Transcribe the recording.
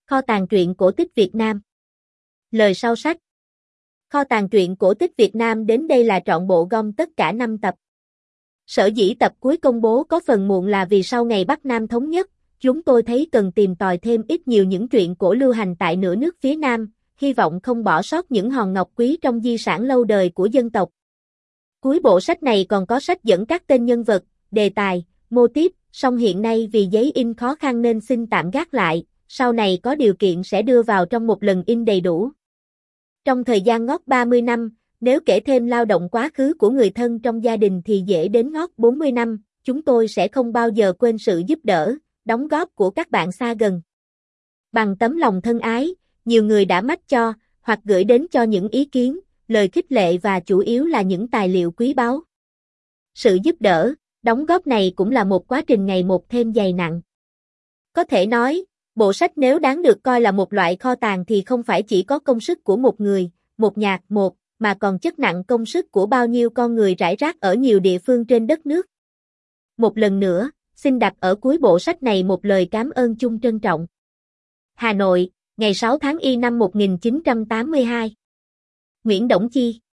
Kho tàng truyện cổ tích Việt Nam. Lời sau sách. Kho tàng truyện cổ tích Việt Nam đến đây là trọn bộ gom tất cả 5 tập. Sở dĩ tập cuối công bố có phần muộn là vì sau ngày Bắc Nam thống nhất, chúng tôi thấy cần tìm tòi thêm ít nhiều những truyện cổ lưu hành tại nửa nước phía Nam, hy vọng không bỏ sót những hòn ngọc quý trong di sản lâu đời của dân tộc. Cuối bộ sách này còn có sách dẫn các tên nhân vật, đề tài, mô típ, song hiện nay vì giấy in khó khăn nên xin tạm gác lại, sau này có điều kiện sẽ đưa vào trong một lần in đầy đủ. Trong thời gian ngót 30 năm, nếu kể thêm lao động quá khứ của người thân trong gia đình thì dễ đến ngót 40 năm, chúng tôi sẽ không bao giờ quên sự giúp đỡ, đóng góp của các bạn xa gần. Bằng tấm lòng thân ái, nhiều người đã mách cho, hoặc gửi đến cho những ý kiến, lời khích lệ và chủ yếu là những tài liệu quý báu. Sự giúp đỡ, đóng góp này cũng là một quá trình ngày một thêm dày nặng. Có thể nói, bộ sách nếu đáng được coi là một loại kho tàng thì không phải chỉ có công sức của một người, một nhạc một, mà còn chất nặng công sức của bao nhiêu con người rải rác ở nhiều địa phương trên đất nước. Một lần nữa, xin đặt ở cuối bộ sách này một lời cảm ơn chung trân trọng. Hà Nội, ngày 6 tháng Y năm 1982. Nguyễn Đổng Chi.